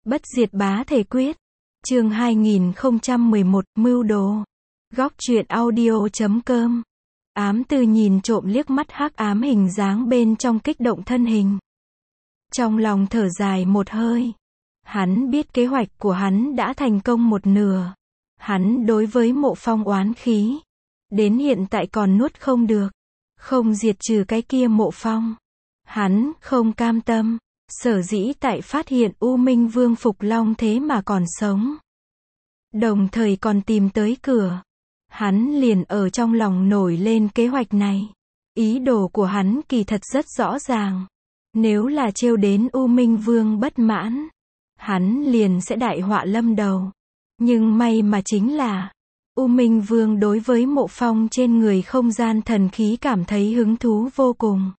Bất diệt bá thể quyết. Chương 2011, mưu đồ. Góc truyện audio.com. Ám Tư nhìn trộm liếc mắt hắc ám hình dáng bên trong kích động thân hình. Trong lòng thở dài một hơi. Hắn biết kế hoạch của hắn đã thành công một nửa. Hắn đối với Mộ Phong oán khí. Đến hiện tại còn nuốt không được. Không diệt trừ cái kia Mộ Phong. Hắn không cam tâm. Sở dĩ tại phát hiện U Minh Vương Phục Long thế mà còn sống. Đồng thời còn tìm tới cửa. Hắn liền ở trong lòng nổi lên kế hoạch này. Ý đồ của hắn kỳ thật rất rõ ràng. Nếu là trêu đến U Minh Vương bất mãn, hắn liền sẽ đại họa lâm đầu. Nhưng may mà chính là, U Minh Vương đối với Mộ Phong trên người không gian thần khí cảm thấy hứng thú vô cùng.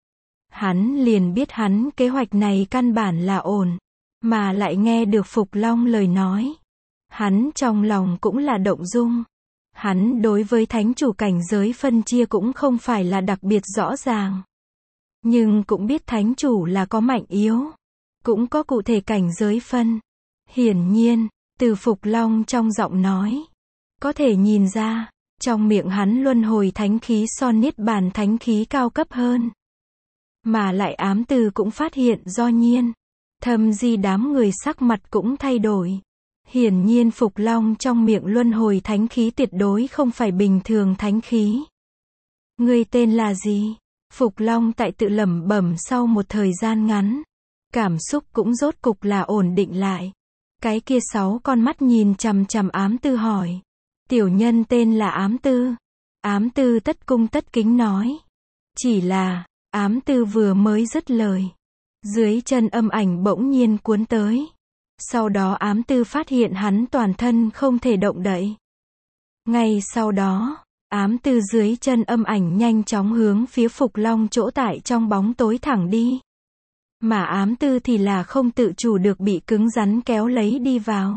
Hắn liền biết hắn kế hoạch này căn bản là ổn, mà lại nghe được Phục Long lời nói. Hắn trong lòng cũng là động dung. Hắn đối với thánh chủ cảnh giới phân chia cũng không phải là đặc biệt rõ ràng. Nhưng cũng biết thánh chủ là có mạnh yếu. Cũng có cụ thể cảnh giới phân. Hiển nhiên, từ Phục Long trong giọng nói, có thể nhìn ra, trong miệng hắn luân hồi thánh khí so niết bàn thánh khí cao cấp hơn. Mà lại Ám Tư cũng phát hiện do nhiên. Thâm Di đám người sắc mặt cũng thay đổi. Hiển nhiên Phục Long trong miệng luân hồi thánh khí tuyệt đối không phải bình thường thánh khí. Ngươi tên là gì? Phục Long tại tự lẩm bẩm sau một thời gian ngắn. Cảm xúc cũng rốt cục là ổn định lại. Cái kia 6 con mắt nhìn chằm chằm Ám Tư hỏi. Tiểu nhân tên là Ám Tư. Ám Tư tất cung tất kính nói. Chỉ là, Ám Tư vừa mới dứt lời. Dưới chân âm ảnh bỗng nhiên cuốn tới. Sau đó Ám Tư phát hiện hắn toàn thân không thể động đậy. Ngay sau đó, Ám Tư dưới chân âm ảnh nhanh chóng hướng phía Phục Long chỗ tại trong bóng tối thẳng đi. Mà Ám Tư thì là không tự chủ được bị cứng rắn kéo lấy đi vào.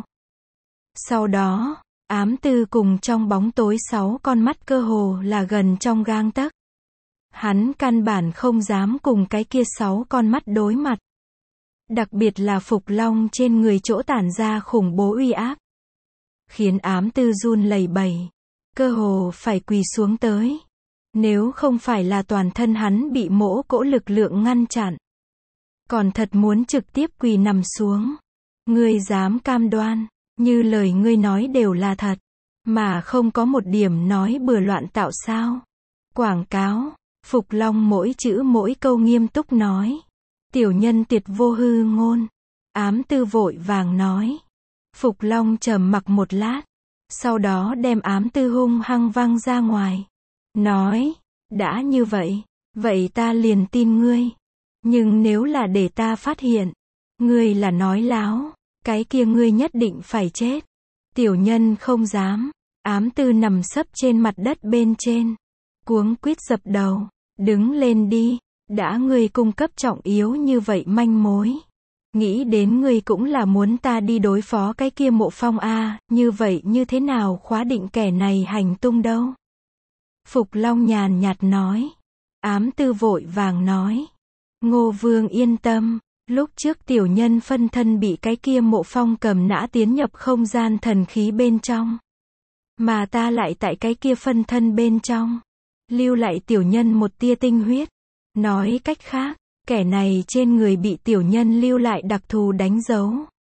Sau đó, Ám Tư cùng trong bóng tối 6 con mắt cơ hồ là gần trong gang tấc. Hắn căn bản không dám cùng cái kia 6 con mắt đối mặt. Đặc biệt là Phục Long trên người chỗ tản ra khủng bố uy áp. Khiến Ám Tư run lẩy bẩy. Cơ hồ phải quỳ xuống tới. Nếu không phải là toàn thân hắn bị mỗ cỗ lực lượng ngăn chặn. Còn thật muốn trực tiếp quỳ nằm xuống. Ngươi dám cam đoan, như lời ngươi nói đều là thật. Mà không có một điểm nói bừa loạn tạo sao. Quảng cáo, Phục Long mỗi chữ mỗi câu nghiêm túc nói. Tiểu nhân tuyệt vô hư ngôn. Ám Tư vội vàng nói. Phục Long trầm mặc một lát. Sau đó đem Ám Tư hung hăng văng ra ngoài. Nói, đã như vậy, vậy ta liền tin ngươi. Nhưng nếu là để ta phát hiện, ngươi là nói láo, cái kia ngươi nhất định phải chết. Tiểu nhân không dám. Ám Tư nằm sấp trên mặt đất bên trên. Cuống quýt dập đầu. Đứng lên đi. Đã ngươi cung cấp trọng yếu như vậy manh mối. Nghĩ đến ngươi cũng là muốn ta đi đối phó cái kia Mộ Phong a, như vậy như thế nào khóa định kẻ này hành tung đâu? Phục Long nhàn nhạt nói. Ám Tư vội vàng nói. Ngô Vương yên tâm, lúc trước tiểu nhân phân thân bị cái kia Mộ Phong cầm nã tiến nhập không gian thần khí bên trong. Mà ta lại tại cái kia phân thân bên trong. Lưu lại tiểu nhân một tia tinh huyết. Nói cách khác, kẻ này trên người bị tiểu nhân lưu lại đặc thù đánh dấu.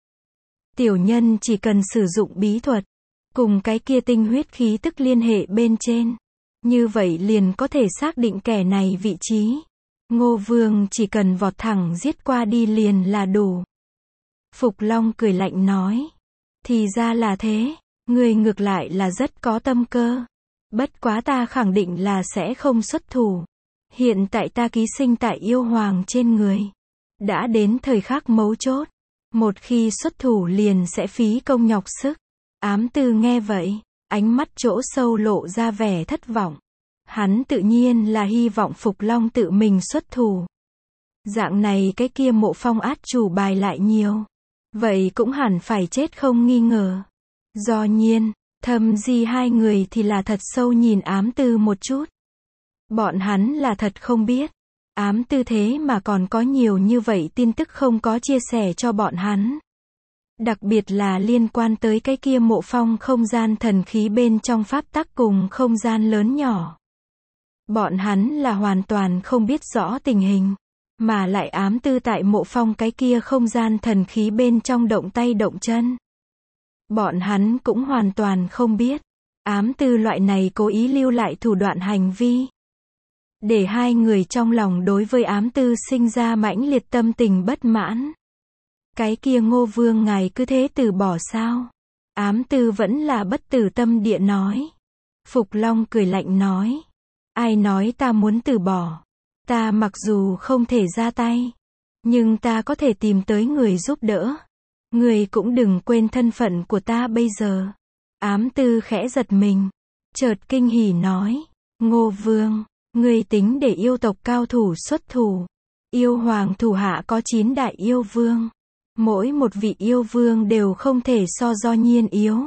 Tiểu nhân chỉ cần sử dụng bí thuật, cùng cái kia tinh huyết khí tức liên hệ bên trên. Như vậy liền có thể xác định kẻ này vị trí. Ngô Vương chỉ cần vọt thẳng giết qua đi liền là đủ. Phục Long cười lạnh nói. Thì ra là thế, ngươi ngược lại là rất có tâm cơ. Bất quá ta khẳng định là sẽ không xuất thủ. Hiện tại ta ký sinh tại yêu hoàng trên người. Đã đến thời khắc mấu chốt. Một khi xuất thủ liền sẽ phí công nhọc sức. Ám Tư nghe vậy, ánh mắt chỗ sâu lộ ra vẻ thất vọng. Hắn tự nhiên là hy vọng Phục Long tự mình xuất thủ. Dạng này cái kia Mộ Phong át chủ bài lại nhiều. Vậy cũng hẳn phải chết không nghi ngờ. Do nhiên, Thâm Di hai người thì là thật sâu nhìn Ám Tư một chút. Bọn hắn là thật không biết. Ám Tư thế mà còn có nhiều như vậy tin tức không có chia sẻ cho bọn hắn. Đặc biệt là liên quan tới cái kia Mộ Phong không gian thần khí bên trong pháp tắc cùng không gian lớn nhỏ. Bọn hắn là hoàn toàn không biết rõ tình hình, mà lại ám tư tại Mộ Phong cái kia không gian thần khí bên trong động tay động chân. Bọn hắn cũng hoàn toàn không biết, ám tư loại này cố ý lưu lại thủ đoạn hành vi. Để hai người trong lòng đối với ám tư sinh ra mãnh liệt tâm tình bất mãn. Cái kia Ngô Vương ngài cứ thế từ bỏ sao? Ám tư vẫn là bất tử tâm địa nói. Phục Long cười lạnh nói. Ai nói ta muốn từ bỏ? Ta mặc dù không thể ra tay, nhưng ta có thể tìm tới người giúp đỡ. Người cũng đừng quên thân phận của ta bây giờ. Ám tư khẽ giật mình, chợt kinh hỉ nói. Ngô Vương, người tính để yêu tộc cao thủ xuất thủ. Yêu hoàng thủ hạ có 9 đại yêu vương. Mỗi một vị yêu vương đều không thể so Do Nhiên yếu.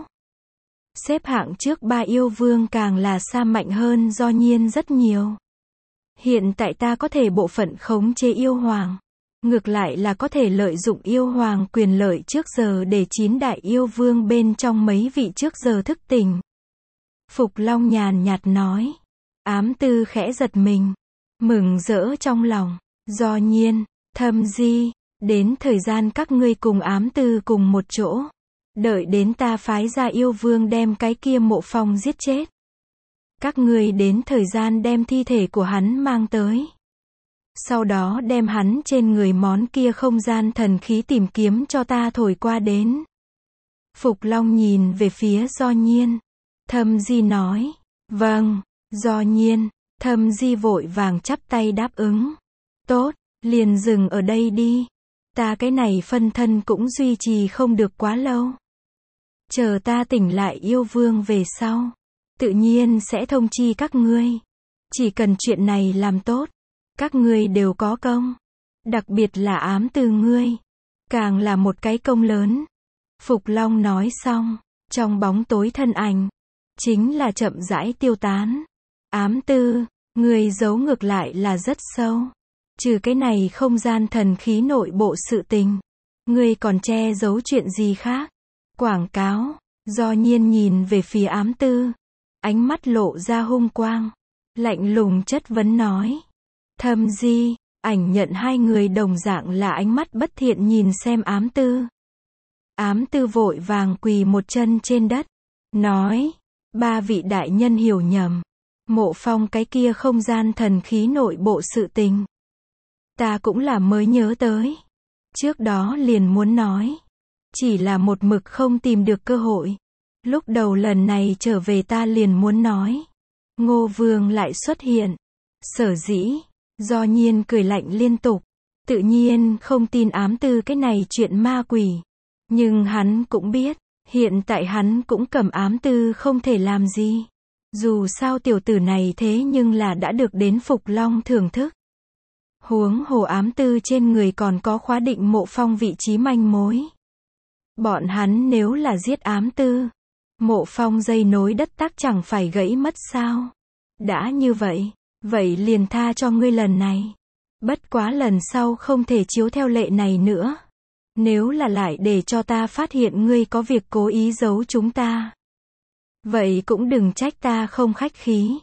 Xếp hạng trước 3 yêu vương càng là xa mạnh hơn Do Nhiên rất nhiều. Hiện tại ta có thể bộ phận khống chế yêu hoàng. Ngược lại là có thể lợi dụng yêu hoàng quyền lợi trước giờ để 9 đại yêu vương bên trong mấy vị trước giờ thức tỉnh. Phục Long nhàn nhạt nói. Ám tư khẽ giật mình, mừng rỡ trong lòng. Do Nhiên, Thâm Di, đến thời gian các ngươi cùng ám tư cùng một chỗ. Đợi đến ta phái ra yêu vương đem cái kia Mộ Phong giết chết. Các ngươi đến thời gian đem thi thể của hắn mang tới. Sau đó đem hắn trên người món kia không gian thần khí tìm kiếm cho ta thổi qua đến. Phục Long nhìn về phía Do Nhiên. Thâm Di nói. Vâng. Do Nhiên, Thâm Di vội vàng chắp tay đáp ứng. Tốt, liền dừng ở đây đi. Ta cái này phân thân cũng duy trì không được quá lâu. Chờ ta tỉnh lại yêu vương về sau, tự nhiên sẽ thông chi các ngươi. Chỉ cần chuyện này làm tốt, các ngươi đều có công. Đặc biệt là ám tư ngươi, càng là một cái công lớn. Phục Long nói xong, trong bóng tối thân ảnh, chính là chậm rãi tiêu tán. Ám tư, ngươi giấu ngược lại là rất sâu. Trừ cái này không gian thần khí nội bộ sự tình, ngươi còn che giấu chuyện gì khác? Quảng cáo. Do Nhiên nhìn về phía ám tư, ánh mắt lộ ra hung quang, lạnh lùng chất vấn nói. Thâm Di, ảnh nhận hai người đồng dạng là ánh mắt bất thiện nhìn xem ám tư. Ám tư vội vàng quỳ một chân trên đất, nói. 3 vị đại nhân hiểu nhầm. Mộ Phong cái kia không gian thần khí nội bộ sự tình, ta cũng là mới nhớ tới. Trước đó liền muốn nói, chỉ là một mực không tìm được cơ hội. Lúc đầu lần này trở về ta liền muốn nói. Ngô Vương lại xuất hiện. Sở dĩ, Do Nhiên cười lạnh liên tục. Tự nhiên không tin ám tư cái này chuyện ma quỷ. Nhưng hắn cũng biết, hiện tại hắn cũng cầm ám tư không thể làm gì. Dù sao tiểu tử này thế nhưng là đã được đến Phục Long thưởng thức. Huống hồ ám tư trên người còn có khóa định Mộ Phong vị trí manh mối. Bọn hắn nếu là giết ám tư, Mộ Phong dây nối đất tắc chẳng phải gãy mất sao? Đã như vậy, vậy liền tha cho ngươi lần này. Bất quá lần sau không thể chiếu theo lệ này nữa. Nếu là lại để cho ta phát hiện ngươi có việc cố ý giấu chúng ta, vậy cũng đừng trách ta không khách khí.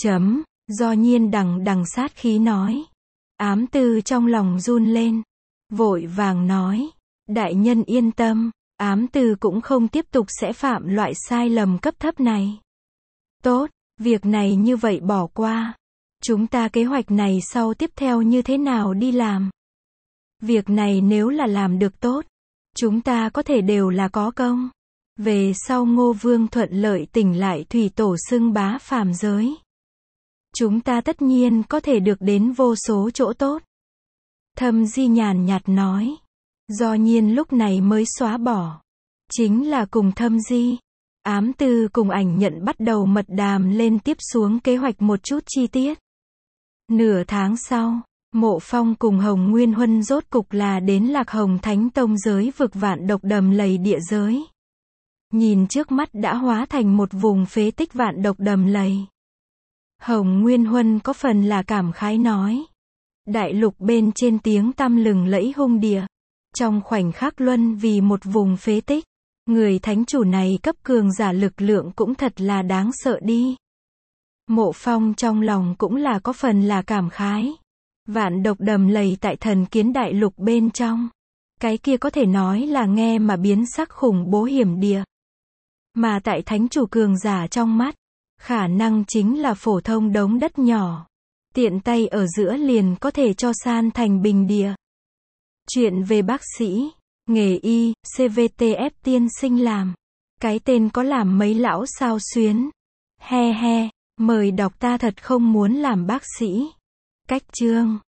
Do Nhiên đằng sát khí nói. Ám tư trong lòng run lên, vội vàng nói. Đại nhân yên tâm, ám tư cũng không tiếp tục sẽ phạm loại sai lầm cấp thấp này. Tốt, việc này như vậy bỏ qua. Chúng ta kế hoạch này sau tiếp theo như thế nào đi làm? Việc này nếu là làm được tốt, chúng ta có thể đều là có công. Về sau Ngô Vương thuận lợi tỉnh lại thủy tổ xưng bá phàm giới, chúng ta tất nhiên có thể được đến vô số chỗ tốt. Thâm Di nhàn nhạt nói. Do Nhiên lúc này mới xóa bỏ. Chính là cùng Thâm Di, ám tư cùng ảnh nhận bắt đầu mật đàm lên tiếp xuống kế hoạch một chút chi tiết. Nửa tháng sau, Mộ Phong cùng Hồng Nguyên Huân rốt cục là đến Lạc Hồng Thánh Tông giới vực vạn độc đầm lầy địa giới. Nhìn trước mắt đã hóa thành một vùng phế tích vạn độc đầm lầy, Hồng Nguyên Huân có phần là cảm khái nói. Đại lục bên trên tiếng tăm lừng lẫy hung địa, Trong khoảnh khắc luân vì một vùng phế tích, người thánh chủ này cấp cường giả lực lượng cũng thật là đáng sợ đi. Mộ Phong trong lòng cũng là có phần là cảm khái. Vạn độc đầm lầy tại thần kiến đại lục bên trong. Cái kia có thể nói là nghe mà biến sắc khủng bố hiểm địa. Mà tại thánh chủ cường giả trong mắt, khả năng chính là phổ thông đống đất nhỏ. Tiện tay ở giữa liền có thể cho san thành bình địa. Chuyện về bác sĩ, nghề y, CVTF tiên sinh làm. Cái tên có làm mấy lão sao xuyến. He he, mời đọc ta thật không muốn làm bác sĩ. Cách chương